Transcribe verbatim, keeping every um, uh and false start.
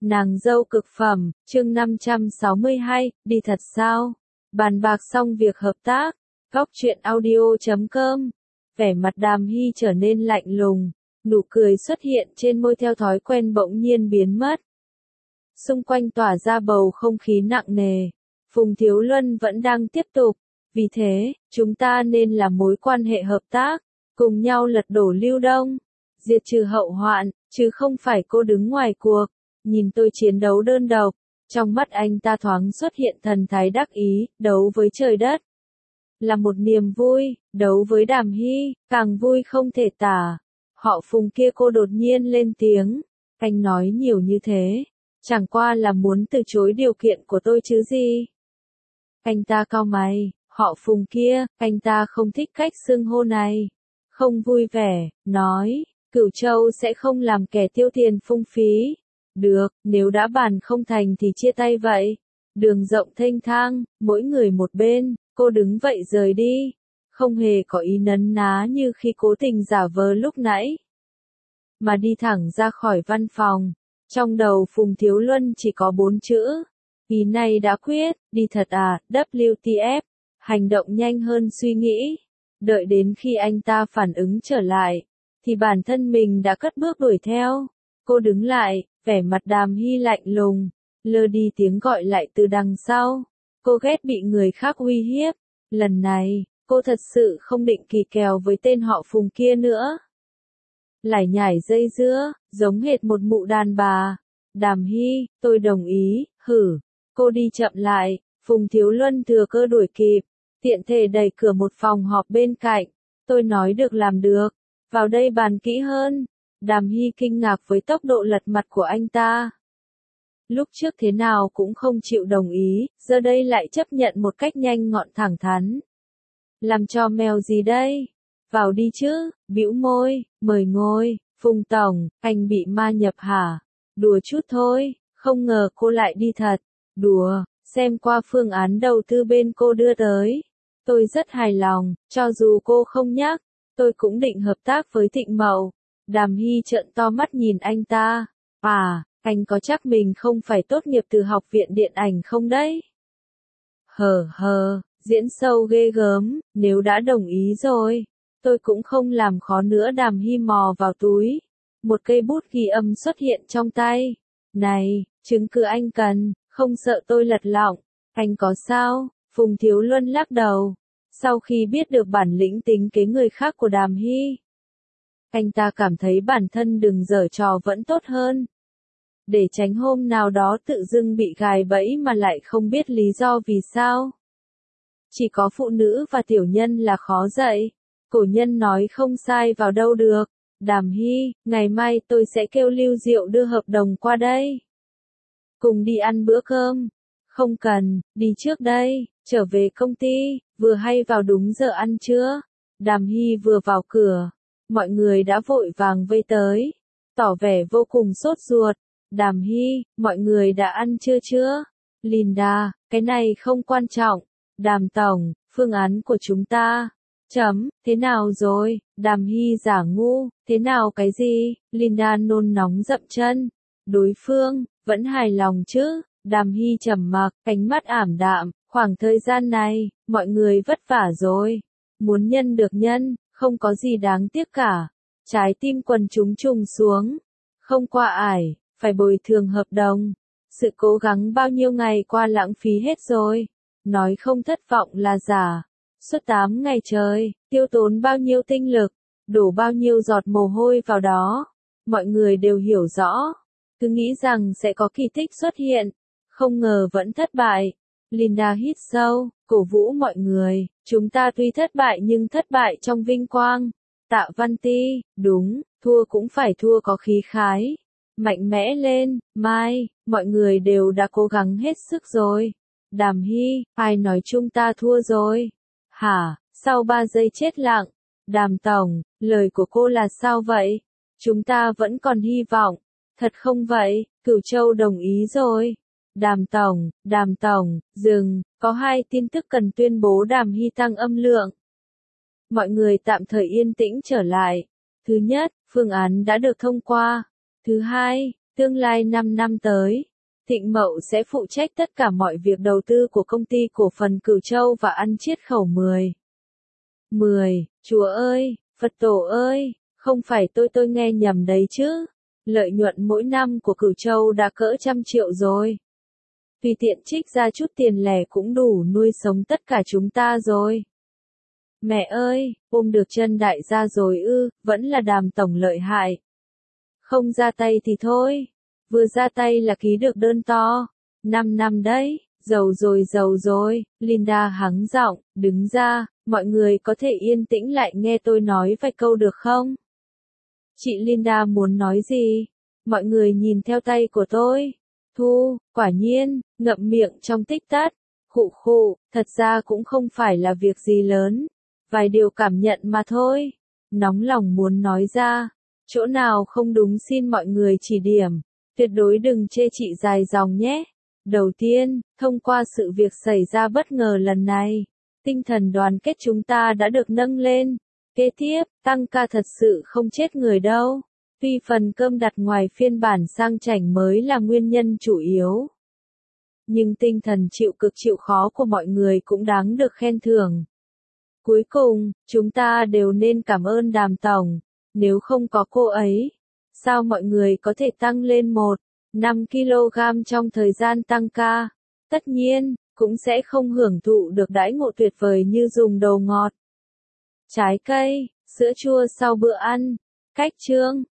Nàng dâu cực phẩm, chương năm trăm sáu mươi hai, đi thật sao? Bàn bạc xong việc hợp tác, góc truyện audio chấm com. Vẻ mặt Đàm Hy trở nên lạnh lùng, nụ cười xuất hiện trên môi theo thói quen bỗng nhiên biến mất. Xung quanh tỏa ra bầu không khí nặng nề, Phùng Thiếu Luân vẫn đang tiếp tục, vì thế, chúng ta nên là mối quan hệ hợp tác, cùng nhau lật đổ Lưu Đông, diệt trừ hậu hoạn, chứ không phải cô đứng ngoài cuộc. Nhìn tôi chiến đấu đơn độc, trong mắt anh ta thoáng xuất hiện thần thái đắc ý, đấu với trời đất. Là một niềm vui, đấu với Đàm Hy, càng vui không thể tả. Họ Phùng kia cô đột nhiên lên tiếng, anh nói nhiều như thế, chẳng qua là muốn từ chối điều kiện của tôi chứ gì. Anh ta cau mày, họ Phùng kia, anh ta không thích cách xưng hô này. Không vui vẻ, nói, Cửu Châu sẽ không làm kẻ tiêu tiền phung phí. Được, nếu đã bàn không thành thì chia tay vậy. Đường rộng thênh thang, mỗi người một bên, cô đứng vậy rời đi. Không hề có ý nấn ná như khi cố tình giả vờ lúc nãy. Mà đi thẳng ra khỏi văn phòng. Trong đầu Phùng Thiếu Luân chỉ có bốn chữ. Ý này đã quyết, đi thật à, W T F. Hành động nhanh hơn suy nghĩ. Đợi đến khi anh ta phản ứng trở lại, thì bản thân mình đã cất bước đuổi theo. Cô đứng lại, vẻ mặt Đàm Hy lạnh lùng, lơ đi tiếng gọi lại từ đằng sau. Cô ghét bị người khác uy hiếp. Lần này, cô thật sự không định kỳ kèo với tên họ Phùng kia nữa. Lải nhải dây dưa, giống hệt một mụ đàn bà. Đàm Hy, tôi đồng ý, hử. Cô đi chậm lại, Phùng Thiếu Luân thừa cơ đuổi kịp, tiện thể đẩy cửa một phòng họp bên cạnh. Tôi nói được làm được, vào đây bàn kỹ hơn. Đàm Hy kinh ngạc với tốc độ lật mặt của anh ta. Lúc trước thế nào cũng không chịu đồng ý, giờ đây lại chấp nhận một cách nhanh gọn thẳng thắn. Làm cho mèo gì đây? Vào đi chứ, bĩu môi, mời ngồi. Phùng Tổng, anh bị ma nhập hả? Đùa chút thôi, không ngờ cô lại đi thật. Đùa, xem qua phương án đầu tư bên cô đưa tới. Tôi rất hài lòng, cho dù cô không nhắc, tôi cũng định hợp tác với Thịnh Mậu. Đàm Hy trợn to mắt nhìn anh ta. À, anh có chắc mình không phải tốt nghiệp từ học viện điện ảnh không đấy? Hờ hờ, diễn sâu ghê gớm, nếu đã đồng ý rồi, tôi cũng không làm khó nữa. Đàm Hy mò vào túi. Một cây bút ghi âm xuất hiện trong tay. Này, chứng cứ anh cần, không sợ tôi lật lọng. Anh có sao? Phùng Thiếu Luân lắc đầu. Sau khi biết được bản lĩnh tính kế người khác của Đàm Hy, anh ta cảm thấy bản thân đừng giở trò vẫn tốt hơn. Để tránh hôm nào đó tự dưng bị gài bẫy mà lại không biết lý do vì sao. Chỉ có phụ nữ và tiểu nhân là khó dạy. Cổ nhân nói không sai vào đâu được. Đàm Hy, ngày mai tôi sẽ kêu Lưu Diệu đưa hợp đồng qua đây. Cùng đi ăn bữa cơm. Không cần, đi trước đây, trở về công ty, vừa hay vào đúng giờ ăn trưa. Đàm Hy vừa vào cửa, mọi người đã vội vàng vây tới, tỏ vẻ vô cùng sốt ruột. Đàm Hy, mọi người đã ăn trưa chưa? Linda, cái này không quan trọng. Đàm Tổng, phương án của chúng ta. Chấm, thế nào rồi? Đàm Hy giả ngu, thế nào cái gì? Linda nôn nóng dậm chân. Đối phương, vẫn hài lòng chứ? Đàm Hy trầm mặc, ánh mắt ảm đạm. Khoảng thời gian này, mọi người vất vả rồi. Muốn nhân được nhân, không có gì đáng tiếc cả. Trái tim quần chúng trùng xuống. Không qua ải, phải bồi thường hợp đồng. Sự cố gắng bao nhiêu ngày qua lãng phí hết rồi. Nói không thất vọng là giả. Suốt tám ngày trời, tiêu tốn bao nhiêu tinh lực, đổ bao nhiêu giọt mồ hôi vào đó. Mọi người đều hiểu rõ. Cứ nghĩ rằng sẽ có kỳ tích xuất hiện. Không ngờ vẫn thất bại. Linda hít sâu, cổ vũ mọi người. Chúng ta tuy thất bại nhưng thất bại trong vinh quang. Tạ Văn Ti, đúng, thua cũng phải thua có khí khái. Mạnh mẽ lên, mai, mọi người đều đã cố gắng hết sức rồi. Đàm Hy, ai nói chúng ta thua rồi? Hả, sau ba giây chết lặng. Đàm Tổng, lời của cô là sao vậy? Chúng ta vẫn còn hy vọng. Thật không vậy? Cửu Châu đồng ý rồi. Đàm Tổng, Đàm Tổng, dừng, có hai tin tức cần tuyên bố. Đàm Hy tăng âm lượng. Mọi người tạm thời yên tĩnh trở lại. Thứ nhất, phương án đã được thông qua. Thứ hai, Tương lai năm năm tới, Thịnh Mậu sẽ phụ trách tất cả mọi việc đầu tư của công ty cổ phần Cửu Châu và ăn chiết khẩu mười. mười, Chúa ơi, Phật tổ ơi, không phải tôi tôi nghe nhầm đấy chứ. Lợi nhuận mỗi năm của Cửu Châu đã cỡ trăm triệu rồi. Tùy tiện trích ra chút tiền lẻ cũng đủ nuôi sống tất cả chúng ta rồi. Mẹ ơi, ôm được chân đại gia rồi ư, vẫn là Đàm tổng lợi hại. Không ra tay thì thôi, vừa ra tay là ký được đơn to. Năm năm đấy, giàu rồi giàu rồi, Linda hắng giọng, đứng ra, mọi người có thể yên tĩnh lại nghe tôi nói vài câu được không? Chị Linda muốn nói gì? Mọi người nhìn theo tay của tôi. Thu, quả nhiên, ngậm miệng trong tích tắc. Khụ khụ, thật ra cũng không phải là việc gì lớn. Vài điều cảm nhận mà thôi. Nóng lòng muốn nói ra. Chỗ nào không đúng xin mọi người chỉ điểm. Tuyệt đối đừng chê chị dài dòng nhé. Đầu tiên, thông qua sự việc xảy ra bất ngờ lần này, tinh thần đoàn kết chúng ta đã được nâng lên. Kế tiếp, tăng ca thật sự không chết người đâu. Tuy phần cơm đặt ngoài phiên bản sang chảnh mới là nguyên nhân chủ yếu, nhưng tinh thần chịu cực chịu khó của mọi người cũng đáng được khen thưởng. Cuối cùng, chúng ta đều nên cảm ơn Đàm tổng. Nếu không có cô ấy, sao mọi người có thể tăng lên một phẩy năm ki lô gam trong thời gian tăng ca? Tất nhiên, cũng sẽ không hưởng thụ được đãi ngộ tuyệt vời như dùng đồ ngọt, trái cây, sữa chua sau bữa ăn. Cách chương